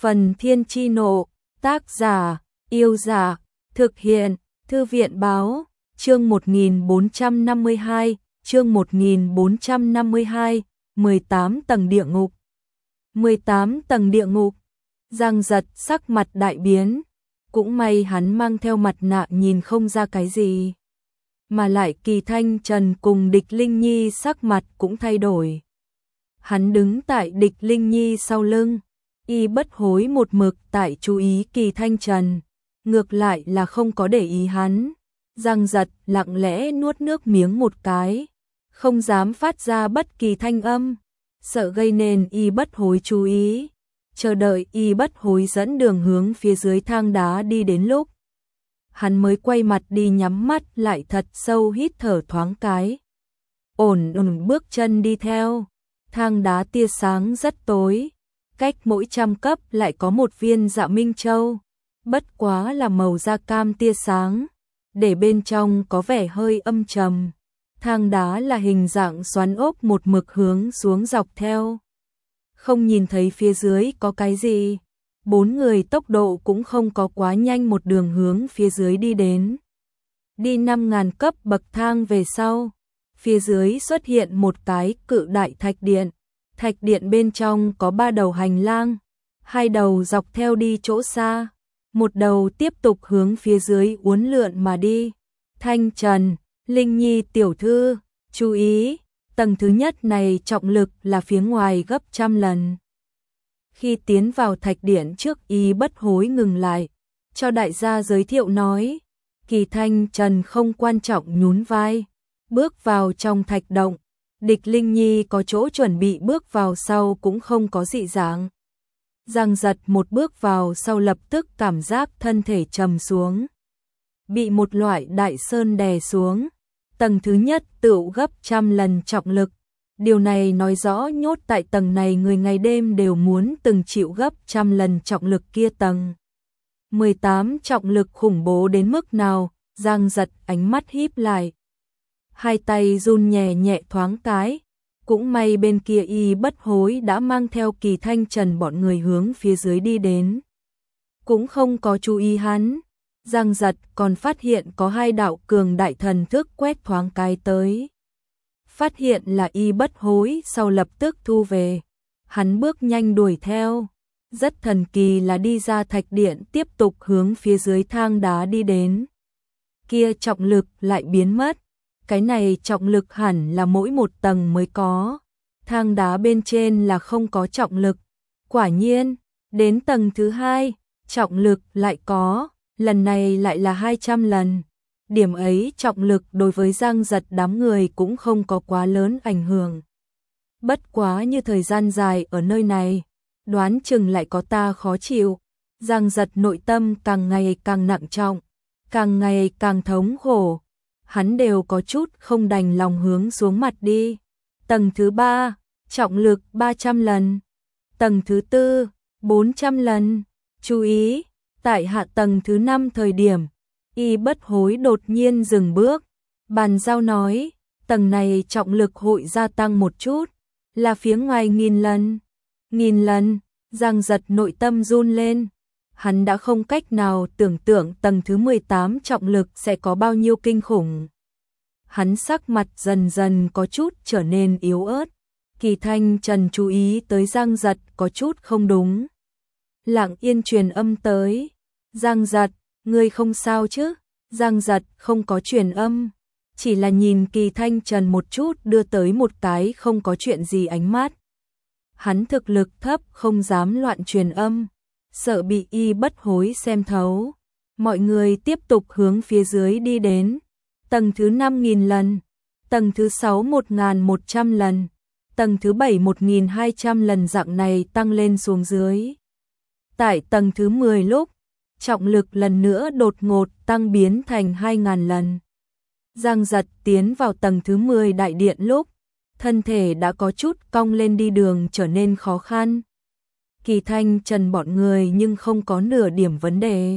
Phần Thiên Chi Nộ, tác giả, Yêu Giả, thực hiện, Thư viện Báo, chương 1452, chương 1452, 18 tầng địa ngục. 18 tầng địa ngục, Giang Giật sắc mặt đại biến, cũng may hắn mang theo mặt nạ nhìn không ra cái gì. Mà lại Kỳ Thanh Trần cùng Địch Linh Nhi sắc mặt cũng thay đổi. Hắn đứng tại Địch Linh Nhi sau lưng, y bất hối một mực tại chú ý Kỳ Thanh Trần, ngược lại là không có để ý hắn. Giang Giật lặng lẽ nuốt nước miếng một cái, không dám phát ra bất kỳ thanh âm, sợ gây nên y bất hối chú ý. Chờ đợi y bất hối dẫn đường hướng phía dưới thang đá đi đến lúc hắn mới quay mặt đi, nhắm mắt lại thật sâu hít thở thoáng cái. Ổn bước chân đi theo. Thang đá tia sáng rất tối, cách mỗi 100 cấp lại có một viên Dạ Minh Châu, bất quá là màu da cam tia sáng, để bên trong có vẻ hơi âm trầm. Thang đá là hình dạng xoắn ốc một mực hướng xuống dọc theo. Không nhìn thấy phía dưới có cái gì. 4 người tốc độ cũng không có quá nhanh, một đường hướng phía dưới đi đến. Đi 5.000 cấp bậc thang về sau, phía dưới xuất hiện một cái cự đại thạch điện. Thạch điện bên trong có 3 đầu hành lang, 2 đầu dọc theo đi chỗ xa, một đầu tiếp tục hướng phía dưới uốn lượn mà đi. Thanh Trần, Linh Nhi tiểu thư, chú ý, tầng thứ nhất này trọng lực là phía ngoài gấp 100 lần. Khi tiến vào thạch điện trước, y bất hối ngừng lại, cho đại gia giới thiệu nói. Kỳ Thanh Trần không quan trọng nhún vai, bước vào trong thạch động. Địch Linh Nhi có chỗ chuẩn bị bước vào sau cũng không có dị dạng. Giang Giật một bước vào sau lập tức cảm giác thân thể trầm xuống, bị một loại đại sơn đè xuống. Tầng thứ nhất tựu gấp 100 lần trọng lực. Điều này nói rõ nhốt tại tầng này người ngày đêm đều muốn từng chịu gấp 100 lần trọng lực kia. Tầng 18 trọng lực khủng bố đến mức nào? Giang Giật ánh mắt híp lại, hai tay run nhẹ nhẹ thoáng cái. Cũng may bên kia y bất hối đã mang theo Kỳ Thanh Trần bọn người hướng phía dưới đi đến, cũng không có chú ý hắn. Giang Giật còn phát hiện có 2 đạo cường đại thần thức quét thoáng cái tới, phát hiện là y bất hối sau lập tức thu về. Hắn bước nhanh đuổi theo, rất thần kỳ là đi ra thạch điện tiếp tục hướng phía dưới thang đá đi đến. Kia trọng lực lại biến mất. Cái này trọng lực hẳn là mỗi một tầng mới có, thang đá bên trên là không có trọng lực. Quả nhiên, đến tầng thứ 2, trọng lực lại có, lần này lại là 200 lần. Điểm ấy trọng lực đối với Giang Giật đám người cũng không có quá lớn ảnh hưởng. Bất quá như thời gian dài ở nơi này, đoán chừng lại có ta khó chịu. Giang Giật nội tâm càng ngày càng nặng trọng, càng ngày càng thống khổ. Hắn đều có chút không đành lòng hướng xuống mặt đi. Tầng thứ 3, trọng lực 300 lần. Tầng thứ 4, 400 lần. Chú ý, tại hạ tầng thứ 5 thời điểm, y bất hối đột nhiên dừng bước. Bàn giao nói, tầng này trọng lực hội gia tăng một chút, là phía ngoài 1000 lần. 1000 lần, Giang Giật nội tâm run lên. Hắn đã không cách nào tưởng tượng tầng thứ 18 trọng lực sẽ có bao nhiêu kinh khủng. Hắn sắc mặt dần dần có chút trở nên yếu ớt. Kỳ Thanh Trần chú ý tới Giang Giật có chút không đúng, lặng yên truyền âm tới. Giang Giật, ngươi không sao chứ? Giang Giật không có truyền âm, chỉ là nhìn Kỳ Thanh Trần một chút, đưa tới một cái không có chuyện gì ánh mắt. Hắn thực lực thấp không dám loạn truyền âm, sợ bị y bất hối xem thấu. Mọi người tiếp tục hướng phía dưới đi đến. Tầng thứ 5000 lần, tầng thứ 6 1100 lần, tầng thứ 7 1200 lần, dạng này tăng lên xuống dưới. Tại tầng thứ 10 lúc, trọng lực lần nữa đột ngột tăng biến thành 2000 lần. Giang Giật tiến vào tầng thứ 10 đại điện lúc, thân thể đã có chút cong lên, đi đường trở nên khó khăn. Kỳ Thanh Trần bọn người nhưng không có nửa điểm vấn đề.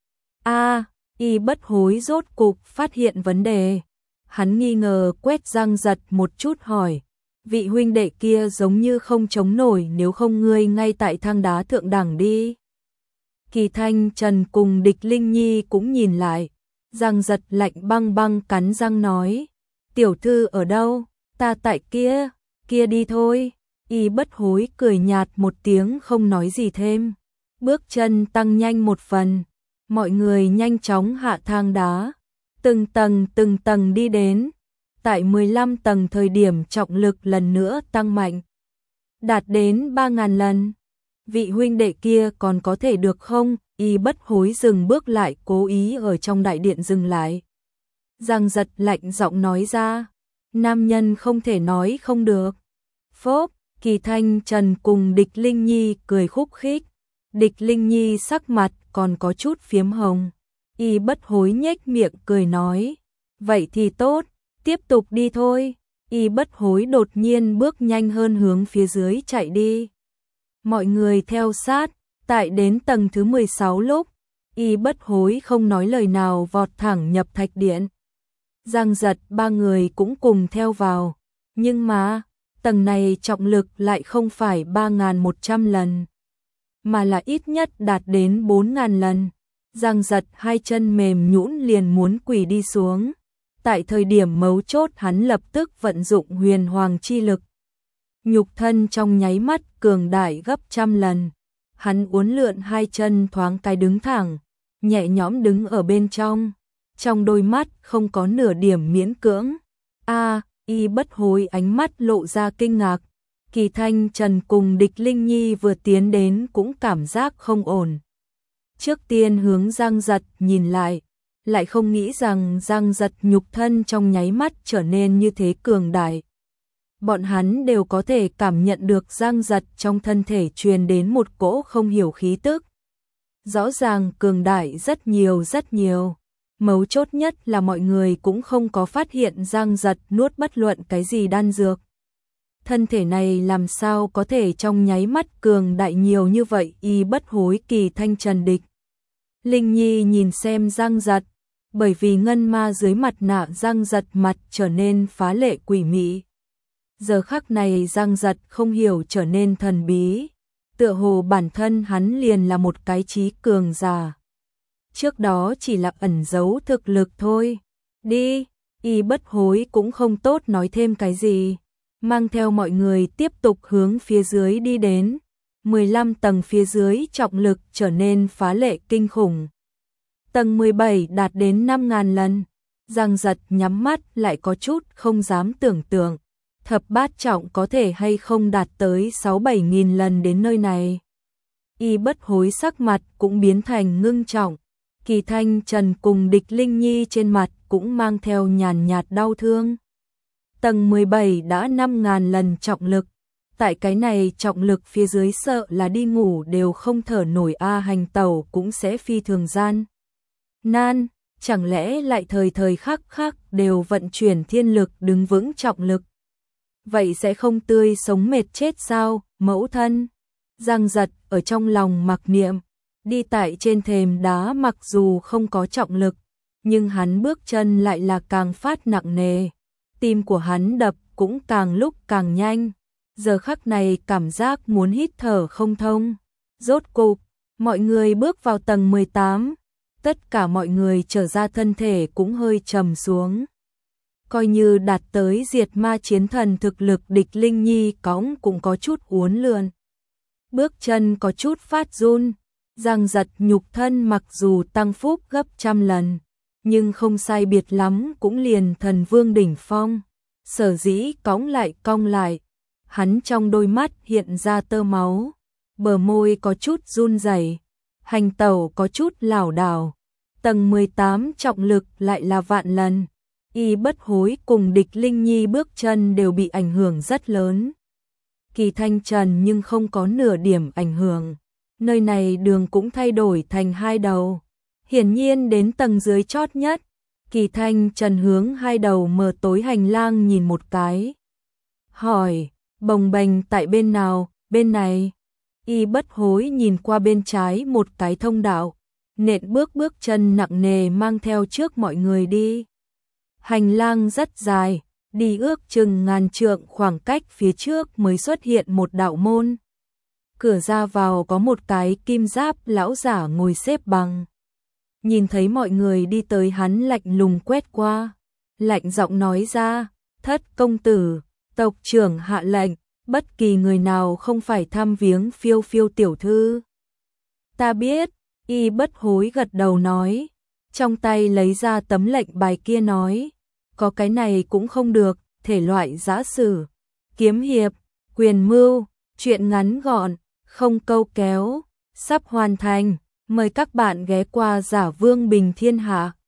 Y bất hối rốt cục phát hiện vấn đề. Hắn nghi ngờ quét Giang Giật một chút hỏi, vị huynh đệ kia giống như không chống nổi, nếu không ngươi ngay tại thang đá thượng đẳng đi. Kỳ Thanh Trần cùng Địch Linh Nhi cũng nhìn lại, Giang Giật lạnh băng băng cắn răng nói, tiểu thư ở đâu, ta tại kia, kia đi thôi. Y Bất Hối cười nhạt một tiếng không nói gì thêm, bước chân tăng nhanh một phần, mọi người nhanh chóng hạ thang đá, từng tầng đi đến, tại 15 tầng thời điểm trọng lực lần nữa tăng mạnh, đạt đến 3.000 lần. Vị huynh đệ kia còn có thể được không? Y Bất Hối dừng bước lại, cố ý ở trong đại điện dừng lại. Giang Giật lạnh giọng nói ra, nam nhân không thể nói không được. Phốp, Kỳ Thanh Trần cùng Địch Linh Nhi cười khúc khích. Địch Linh Nhi sắc mặt còn có chút phiếm hồng. Y Bất Hối nhếch miệng cười nói, vậy thì tốt, tiếp tục đi thôi. Y Bất Hối đột nhiên bước nhanh hơn hướng phía dưới chạy đi. Mọi người theo sát, tại đến tầng thứ 16 lúc, Y Bất Hối không nói lời nào vọt thẳng nhập thạch điện. Giang Giật ba người cũng cùng theo vào, nhưng mà tầng này trọng lực lại không phải 3.100 lần, mà là ít nhất đạt đến 4.000 lần. Giang Giật hai chân mềm nhũn liền muốn quỳ đi xuống. Tại thời điểm mấu chốt hắn lập tức vận dụng huyền hoàng chi lực. Nhục thân trong nháy mắt cường đại gấp trăm lần. Hắn uốn lượn hai chân thoáng cái đứng thẳng, nhẹ nhõm đứng ở bên trong. Trong đôi mắt không có nửa điểm miễn cưỡng. Y Bất Hối ánh mắt lộ ra kinh ngạc. Kỳ Thanh Trần cùng Địch Linh Nhi vừa tiến đến cũng cảm giác không ổn. Trước tiên hướng Giang Giật nhìn lại không nghĩ rằng Giang Giật nhục thân trong nháy mắt trở nên như thế cường đại. Bọn hắn đều có thể cảm nhận được Giang Giật trong thân thể truyền đến một cỗ không hiểu khí tức. Rõ ràng cường đại rất nhiều. Mấu chốt nhất là mọi người cũng không có phát hiện Giang Giật nuốt bất luận cái gì đan dược. Thân thể này làm sao có thể trong nháy mắt cường đại nhiều như vậy? Y Bất Hối, Kỳ Thanh Trần, Địch Linh Nhi nhìn xem Giang Giật, bởi vì ngân ma dưới mặt nạ Giang Giật mặt trở nên phá lệ quỷ mị. Giờ khắc này Giang Giật không hiểu trở nên thần bí, tựa hồ bản thân hắn liền là một cái trí cường giả. Trước đó chỉ là ẩn giấu thực lực thôi. Đi, Y Bất Hối cũng không tốt nói thêm cái gì, mang theo mọi người tiếp tục hướng phía dưới đi đến. 15 tầng phía dưới trọng lực trở nên phá lệ kinh khủng. Tầng 17 đạt đến 5.000 lần. Giang Giật nhắm mắt lại có chút không dám tưởng tượng. Thập bát trọng có thể hay không đạt tới 6-7 nghìn lần đến nơi này. Y Bất Hối sắc mặt cũng biến thành ngưng trọng. Kỳ Thanh Trần cùng Địch Linh Nhi trên mặt cũng mang theo nhàn nhạt đau thương. Tầng 17 đã 5.000 lần trọng lực. Tại cái này trọng lực phía dưới sợ là đi ngủ đều không thở nổi, hành tẩu cũng sẽ phi thường gian nan, chẳng lẽ lại thời khắc khắc đều vận chuyển thiên lực đứng vững trọng lực. Vậy sẽ không tươi sống mệt chết sao, mẫu thân? Giang Giật ở trong lòng mặc niệm, đi tại trên thềm đá mặc dù không có trọng lực, nhưng hắn bước chân lại là càng phát nặng nề. Tim của hắn đập cũng càng lúc càng nhanh. Giờ khắc này cảm giác muốn hít thở không thông. Rốt cục, mọi người bước vào tầng 18. Tất cả mọi người trở ra thân thể cũng hơi trầm xuống. Coi như đạt tới diệt ma chiến thần thực lực, Địch Linh Nhi cõng cũng có chút uốn lượn. Bước chân có chút phát run. Giang Giật nhục thân mặc dù tăng phúc gấp trăm lần, nhưng không sai biệt lắm cũng liền thần vương đỉnh phong. Sở dĩ cõng lại, hắn trong đôi mắt hiện ra tơ máu, bờ môi có chút run rẩy, hành tẩu có chút lảo đảo. Tầng 18 trọng lực lại là vạn lần. Y Bất Hối cùng Địch Linh Nhi bước chân đều bị ảnh hưởng rất lớn. Kỳ Thanh Trần nhưng không có nửa điểm ảnh hưởng. Nơi này đường cũng thay đổi thành hai đầu. Hiển nhiên đến tầng dưới chót nhất. Kỳ Thanh Trần hướng hai đầu mờ tối hành lang nhìn một cái. Hỏi, bồng bềnh tại bên nào, bên này? Y Bất Hối nhìn qua bên trái một cái thông đạo, nện bước chân nặng nề mang theo trước mọi người đi. Hành lang rất dài, đi ước chừng ngàn trượng khoảng cách phía trước mới xuất hiện một đạo môn. Cửa ra vào có một cái kim giáp lão giả ngồi xếp bằng. Nhìn thấy mọi người đi tới hắn lạnh lùng quét qua. Lạnh giọng nói ra, Thất công tử, tộc trưởng hạ lệnh, bất kỳ người nào không phải thăm viếng Phiêu Phiêu tiểu thư. Ta biết, y bất hối gật đầu nói, trong tay lấy ra tấm lệnh bài kia nói, có cái này cũng không được, thể loại giã sử, kiếm hiệp, quyền mưu, chuyện ngắn gọn, không câu kéo, sắp hoàn thành, mời các bạn ghé qua Giả Vương Bình Thiên Hạ.